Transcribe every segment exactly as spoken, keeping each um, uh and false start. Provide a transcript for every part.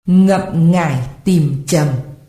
Ngậm ngải tìm trầm.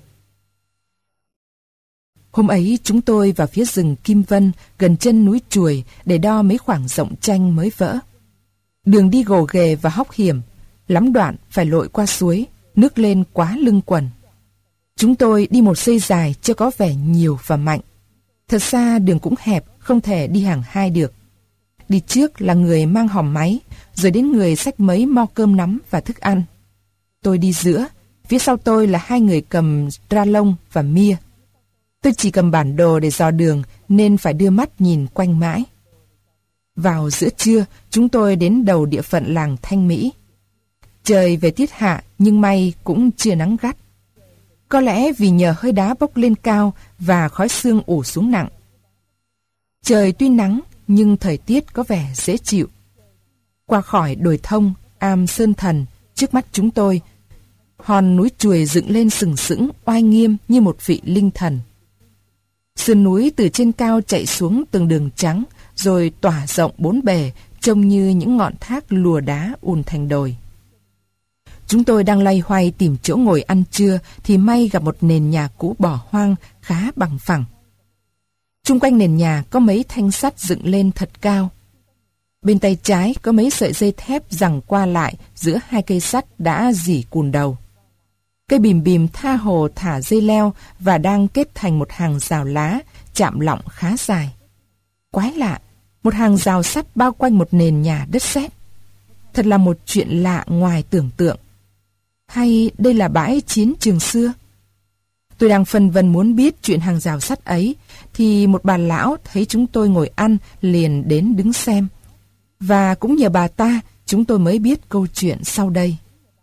Hôm ấy chúng tôi vào phía rừng Kim Vân gần chân núi Chuồi để đo mấy khoảng rộng tranh mới vỡ. Đường đi gồ ghề và hóc hiểm, lắm đoạn phải lội qua suối, nước lên quá lưng quần. Chúng tôi đi một dây dài cho có vẻ nhiều và mạnh. Thật ra đường cũng hẹp, không thể đi hàng hai được. Đi trước là người mang hòm máy, rồi đến người xách mấy mo cơm nắm và thức ăn. Tôi đi giữa, phía sau tôi là hai người cầm tra lông và mia. Tôi chỉ cầm bản đồ để dò đường nên phải đưa mắt nhìn quanh mãi. Vào giữa trưa, chúng tôi đến đầu địa phận làng Thanh Mỹ. Trời về tiết hạ nhưng may cũng chưa nắng gắt. Có lẽ vì nhờ hơi đá bốc lên cao và khói sương ủ xuống nặng. Trời tuy nắng nhưng thời tiết có vẻ dễ chịu. Qua khỏi đồi thông, am Sơn Thần, trước mắt chúng tôi, hòn núi Chuồi dựng lên sừng sững, oai nghiêm như một vị linh thần. Sườn núi từ trên cao chạy xuống từng đường trắng, rồi tỏa rộng bốn bề, trông như những ngọn thác lùa đá ùn thành đồi. Chúng tôi đang loay hoay tìm chỗ ngồi ăn trưa thì may gặp một nền nhà cũ bỏ hoang khá bằng phẳng. Chung quanh nền nhà có mấy thanh sắt dựng lên thật cao. Bên tay trái có mấy sợi dây thép giằng qua lại giữa hai cây sắt đã rỉ cùn đầu. Cây bìm bìm tha hồ thả dây leo và đang kết thành một hàng rào lá chạm lọng khá dài. Quái lạ, một hàng rào sắt bao quanh một nền nhà đất sét. Thật là một chuyện lạ ngoài tưởng tượng. Hay đây là bãi chiến trường xưa? Tôi đang phân vân muốn biết chuyện hàng rào sắt ấy, thì một bà lão thấy chúng tôi ngồi ăn liền đến đứng xem. Và cũng nhờ bà ta, chúng tôi mới biết câu chuyện sau đây.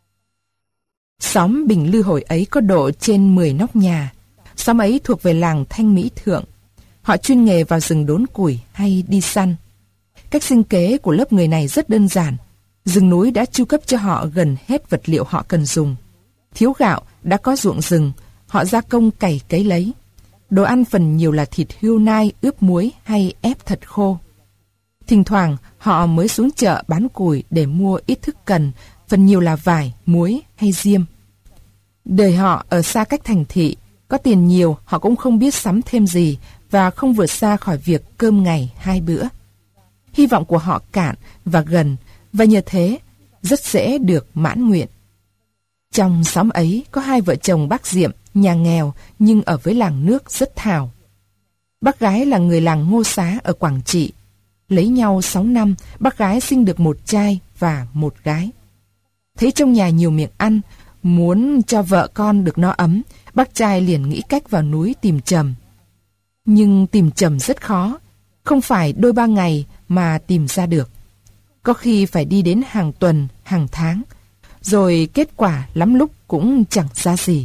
Xóm Bình Lư hồi ấy có độ trên mười nóc nhà. Xóm ấy thuộc về làng Thanh Mỹ Thượng. Họ chuyên nghề vào rừng đốn củi hay đi săn. Cách sinh kế của lớp người này rất đơn giản. Rừng núi đã chu cấp cho họ gần hết vật liệu họ cần dùng. Thiếu gạo, đã có ruộng rừng, họ gia công cày cấy lấy. Đồ ăn phần nhiều là thịt hươu nai ướp muối hay ép thật khô. Thỉnh thoảng họ mới xuống chợ bán củi để mua ít thức cần, phần nhiều là vải, muối hay diêm. Đời họ ở xa cách thành thị, có tiền nhiều họ cũng không biết sắm thêm gì và không vượt xa khỏi việc cơm ngày hai bữa. Hy vọng của họ cạn và gần, và nhờ thế rất dễ được mãn nguyện. Trong xóm ấy có hai vợ chồng bác Diệm, nhà nghèo nhưng ở với làng nước rất thảo. Bác gái là người làng Ngô Xá ở Quảng Trị. Lấy nhau sáu năm, bác gái sinh được một trai và một gái. Thấy trong nhà nhiều miệng ăn, muốn cho vợ con được no ấm, bác trai liền nghĩ cách vào núi tìm trầm. Nhưng tìm trầm rất khó, không phải đôi ba ngày mà tìm ra được. Có khi phải đi đến hàng tuần, hàng tháng, rồi kết quả lắm lúc cũng chẳng ra gì.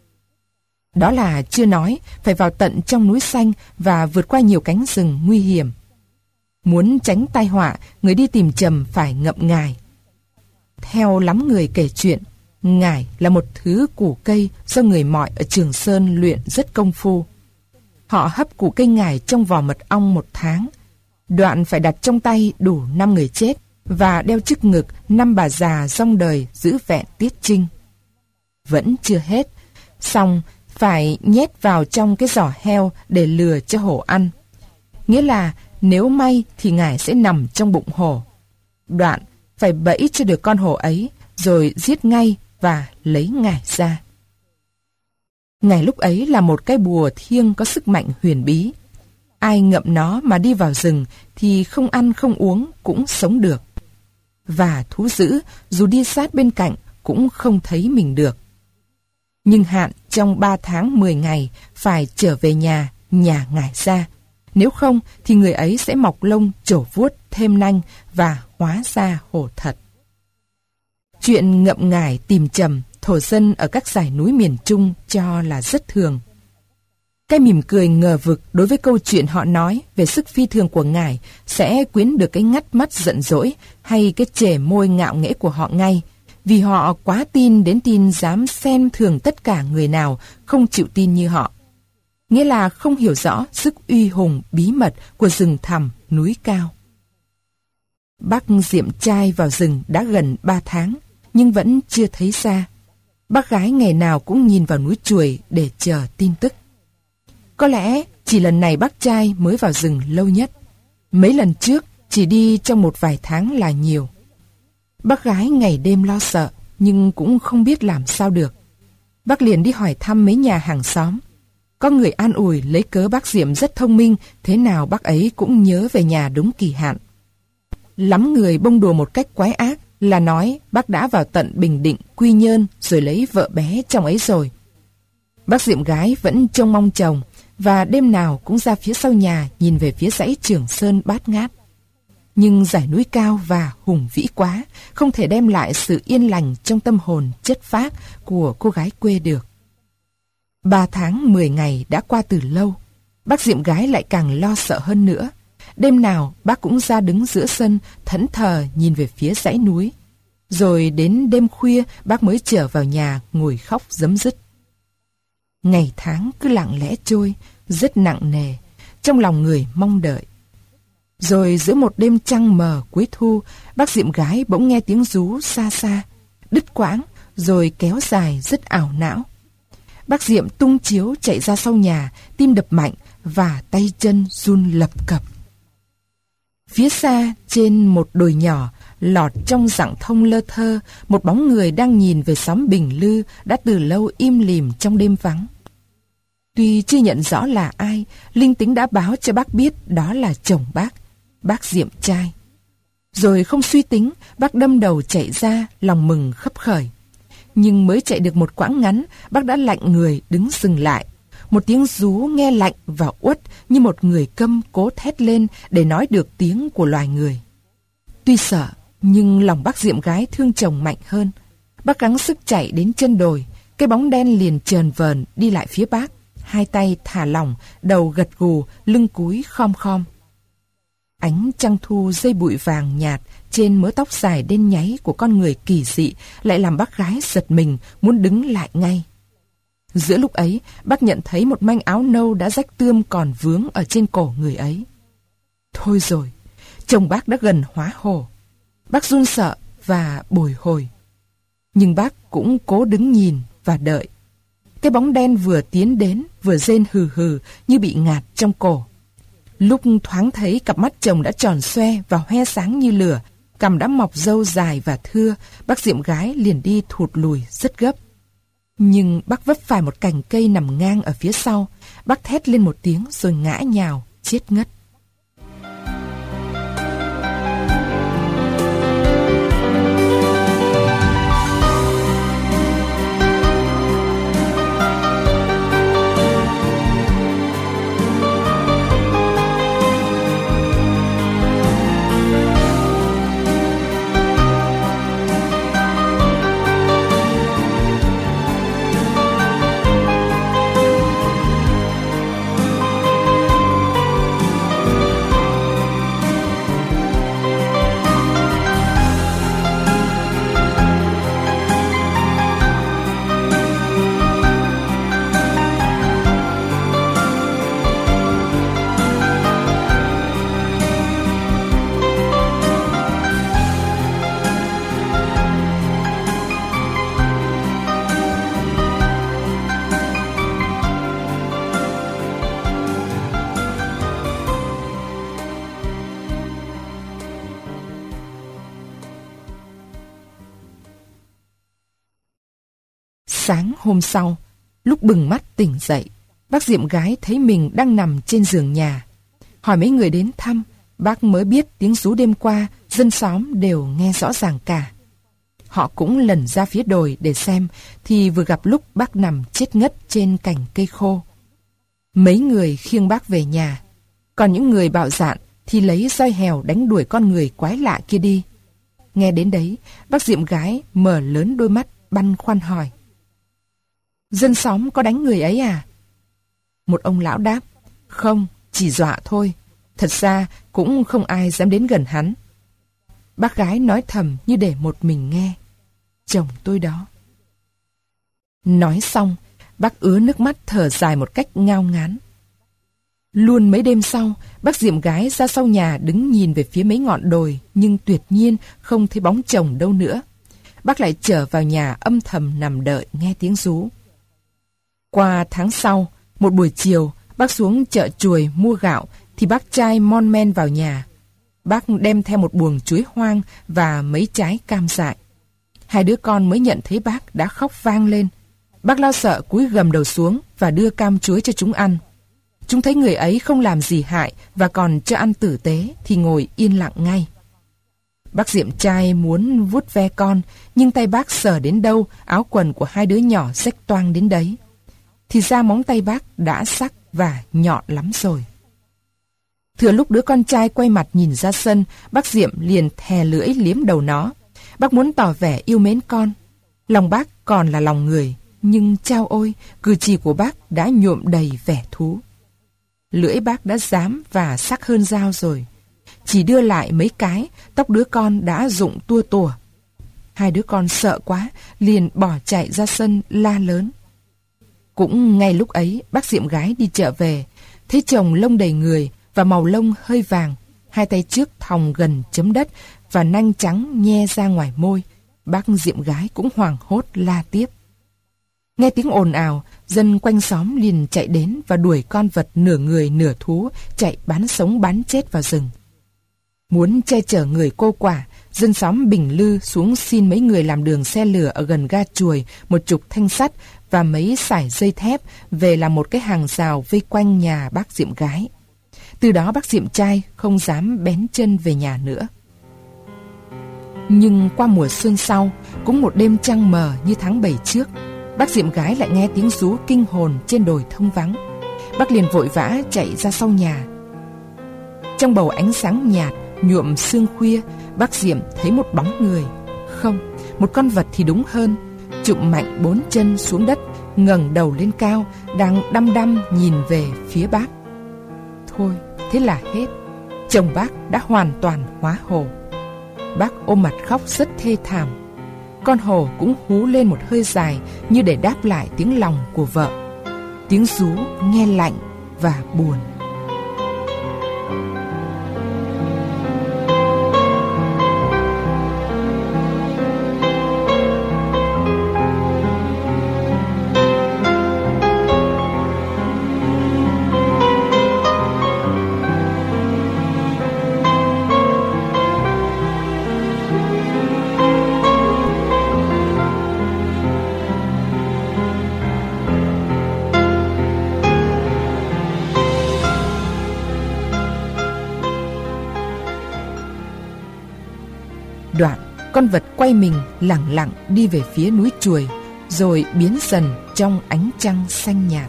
Đó là chưa nói phải vào tận trong núi xanh và vượt qua nhiều cánh rừng nguy hiểm. Muốn tránh tai họa, người đi tìm trầm phải ngậm ngải. Theo lắm người kể chuyện, ngải là một thứ củ cây do người Mọi ở Trường Sơn luyện rất công phu. Họ hấp củ cây ngải trong vỏ mật ong một tháng. Đoạn phải đặt trong tay đủ năm người chết và đeo trước ngực năm bà già dòng đời giữ vẹn tiết trinh. Vẫn chưa hết, xong phải nhét vào trong cái giỏ heo để lừa cho hổ ăn. Nghĩa là nếu may thì ngải sẽ nằm trong bụng hổ. Đoạn phải bẫy cho được con hổ ấy, rồi giết ngay và lấy ngải ra. Ngải lúc ấy là một cái bùa thiêng có sức mạnh huyền bí. Ai ngậm nó mà đi vào rừng thì không ăn không uống cũng sống được. Và thú dữ dù đi sát bên cạnh cũng không thấy mình được. Nhưng hạn trong ba tháng mười ngày phải trở về nhà, nhả ngải ra. Nếu không thì người ấy sẽ mọc lông, trổ vuốt, thêm nanh và hóa ra hổ thật. Chuyện ngậm ngải tìm trầm, thổ dân ở các dãy núi miền Trung cho là rất thường. Cái mỉm cười ngờ vực đối với câu chuyện họ nói về sức phi thường của ngải sẽ quyến được cái ngắt mắt giận dỗi hay cái chề môi ngạo nghễ của họ ngay, vì họ quá tin đến tin dám xem thường tất cả người nào không chịu tin như họ. Nghĩa là không hiểu rõ sức uy hùng bí mật của rừng thẳm núi cao. Bác Diệm trai vào rừng đã gần ba tháng, nhưng vẫn chưa thấy ra. Bác gái ngày nào cũng nhìn vào núi Chuồi để chờ tin tức. Có lẽ chỉ lần này bác trai mới vào rừng lâu nhất. Mấy lần trước chỉ đi trong một vài tháng là nhiều. Bác gái ngày đêm lo sợ, nhưng cũng không biết làm sao được. Bác liền đi hỏi thăm mấy nhà hàng xóm. Có người an ủi lấy cớ bác Diệm rất thông minh, thế nào bác ấy cũng nhớ về nhà đúng kỳ hạn. Lắm người bông đùa một cách quái ác là nói bác đã vào tận Bình Định, Quy Nhơn rồi lấy vợ bé trong ấy rồi. Bác Diệm gái vẫn trông mong chồng và đêm nào cũng ra phía sau nhà nhìn về phía dãy Trường Sơn bát ngát. Nhưng dải núi cao và hùng vĩ quá, không thể đem lại sự yên lành trong tâm hồn chất phác của cô gái quê được. Ba tháng mười ngày đã qua từ lâu, bác Diệm gái lại càng lo sợ hơn nữa. Đêm nào bác cũng ra đứng giữa sân, thẫn thờ nhìn về phía dãy núi. Rồi đến đêm khuya bác mới trở vào nhà ngồi khóc rấm rứt. Ngày tháng cứ lặng lẽ trôi, rất nặng nề, trong lòng người mong đợi. Rồi giữa một đêm trăng mờ cuối thu, bác Diệm gái bỗng nghe tiếng rú xa xa, đứt quãng, rồi kéo dài rất ảo não. Bác Diệm tung chiếu chạy ra sau nhà, tim đập mạnh và tay chân run lập cập. Phía xa, trên một đồi nhỏ, lọt trong rặng thông lơ thơ, một bóng người đang nhìn về xóm Bình Lư đã từ lâu im lìm trong đêm vắng. Tuy chưa nhận rõ là ai, linh tính đã báo cho bác biết đó là chồng bác, bác Diệm trai. Rồi không suy tính, bác đâm đầu chạy ra, lòng mừng khấp khởi. Nhưng mới chạy được một quãng ngắn, bác đã lạnh người đứng dừng lại. Một tiếng rú nghe lạnh và uất như một người câm cố thét lên để nói được tiếng của loài người. Tuy sợ, nhưng lòng bác Diệm gái thương chồng mạnh hơn. Bác gắng sức chạy đến chân đồi, cái bóng đen liền chờn vờn đi lại phía bác, hai tay thả lỏng, đầu gật gù, lưng cúi khom khom. Ánh trăng thu dây bụi vàng nhạt trên mớ tóc dài đen nháy của con người kỳ dị lại làm bác gái giật mình, muốn đứng lại ngay. Giữa lúc ấy, bác nhận thấy một manh áo nâu đã rách tươm còn vướng ở trên cổ người ấy. Thôi rồi, chồng bác đã gần hóa hồ. Bác run sợ và bồi hồi. Nhưng bác cũng cố đứng nhìn và đợi. Cái bóng đen vừa tiến đến, vừa rên hừ hừ như bị ngạt trong cổ. Lúc thoáng thấy cặp mắt chồng đã tròn xoe và hoe sáng như lửa, cằm đã mọc râu dài và thưa, bác Diệm gái liền đi thụt lùi rất gấp. Nhưng bác vấp phải một cành cây nằm ngang ở phía sau, bác thét lên một tiếng rồi ngã nhào, chết ngất. Sáng hôm sau, lúc bừng mắt tỉnh dậy, bác Diệm gái thấy mình đang nằm trên giường nhà. Hỏi mấy người đến thăm, bác mới biết tiếng rú đêm qua, dân xóm đều nghe rõ ràng cả. Họ cũng lần ra phía đồi để xem, thì vừa gặp lúc bác nằm chết ngất trên cành cây khô. Mấy người khiêng bác về nhà, còn những người bạo dạn thì lấy roi hèo đánh đuổi con người quái lạ kia đi. Nghe đến đấy, bác Diệm gái mở lớn đôi mắt băn khoăn hỏi: Dân xóm có đánh người ấy à? Một ông lão đáp: Không, chỉ dọa thôi. Thật ra cũng không ai dám đến gần hắn. Bác gái nói thầm như để một mình nghe: Chồng tôi đó. Nói xong, bác ứa nước mắt thở dài một cách ngao ngán. Luôn mấy đêm sau, bác Diệm gái ra sau nhà đứng nhìn về phía mấy ngọn đồi, nhưng tuyệt nhiên không thấy bóng chồng đâu nữa. bác lại trở vào nhà âm thầm nằm đợi nghe tiếng rú. Qua tháng sau, một buổi chiều, bác xuống chợ Chuồi mua gạo thì bác trai mon men vào nhà. Bác đem theo một buồng chuối hoang và mấy trái cam dại. Hai đứa con mới nhận thấy bác đã khóc vang lên. Bác lo sợ cúi gầm đầu xuống và đưa cam chuối cho chúng ăn. Chúng thấy người ấy không làm gì hại và còn cho ăn tử tế thì ngồi yên lặng ngay. Bác Diệm trai muốn vuốt ve con, nhưng tay bác sờ đến đâu áo quần của hai đứa nhỏ rách toang đến đấy. Thì ra móng tay bác đã sắc và nhọn lắm rồi. Thừa lúc đứa con trai quay mặt nhìn ra sân, bác Diệm liền thè lưỡi liếm đầu nó. Bác muốn tỏ vẻ yêu mến con. Lòng bác còn là lòng người, nhưng chao ôi, cử chỉ của bác đã nhuộm đầy vẻ thú. Lưỡi bác đã rám và sắc hơn dao rồi. Chỉ đưa lại mấy cái, tóc đứa con đã rụng tua tủa. Hai đứa con sợ quá, liền bỏ chạy ra sân la lớn. Cũng ngay lúc ấy, bác Diệm gái đi chợ về, thấy chồng lông đầy người và màu lông hơi vàng, hai tay trước thòng gần chấm đất và nanh trắng nhe ra ngoài môi. Bác Diệm gái cũng hoảng hốt la tiếp. Nghe tiếng ồn ào, dân quanh xóm liền chạy đến và đuổi con vật nửa người nửa thú chạy bán sống bán chết vào rừng. Muốn che chở người cô quả, dân xóm Bình Lư xuống xin mấy người làm đường xe lửa ở gần ga Chuồi một chục thanh sắt và mấy sải dây thép về làm một cái hàng rào vây quanh nhà bác Diệm gái. Từ đó bác Diệm trai không dám bén chân về nhà nữa. Nhưng qua mùa xuân sau, cũng một đêm trăng mờ như tháng bảy trước, bác Diệm gái lại nghe tiếng rú kinh hồn trên đồi thông vắng. Bác liền vội vã chạy ra sau nhà. Trong bầu ánh sáng nhạt nhuộm sương khuya, bác Diệm thấy một bóng người. Không, một con vật thì đúng hơn. Chụm mạnh bốn chân xuống đất, ngẩng đầu lên cao, đang đăm đăm nhìn về phía bác. Thôi, thế là hết. Chồng bác đã hoàn toàn hóa hồ. Bác ôm mặt khóc rất thê thảm. Con hồ cũng hú lên một hơi dài như để đáp lại tiếng lòng của vợ. Tiếng rú nghe lạnh và buồn. Đoạn, con vật quay mình lẳng lặng đi về phía núi Chuồi, rồi biến dần trong ánh trăng xanh nhạt.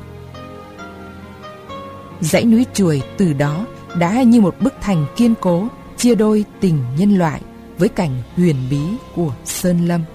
Dãy núi Chuồi từ đó đã như một bức thành kiên cố, chia đôi tình nhân loại với cảnh huyền bí của sơn lâm.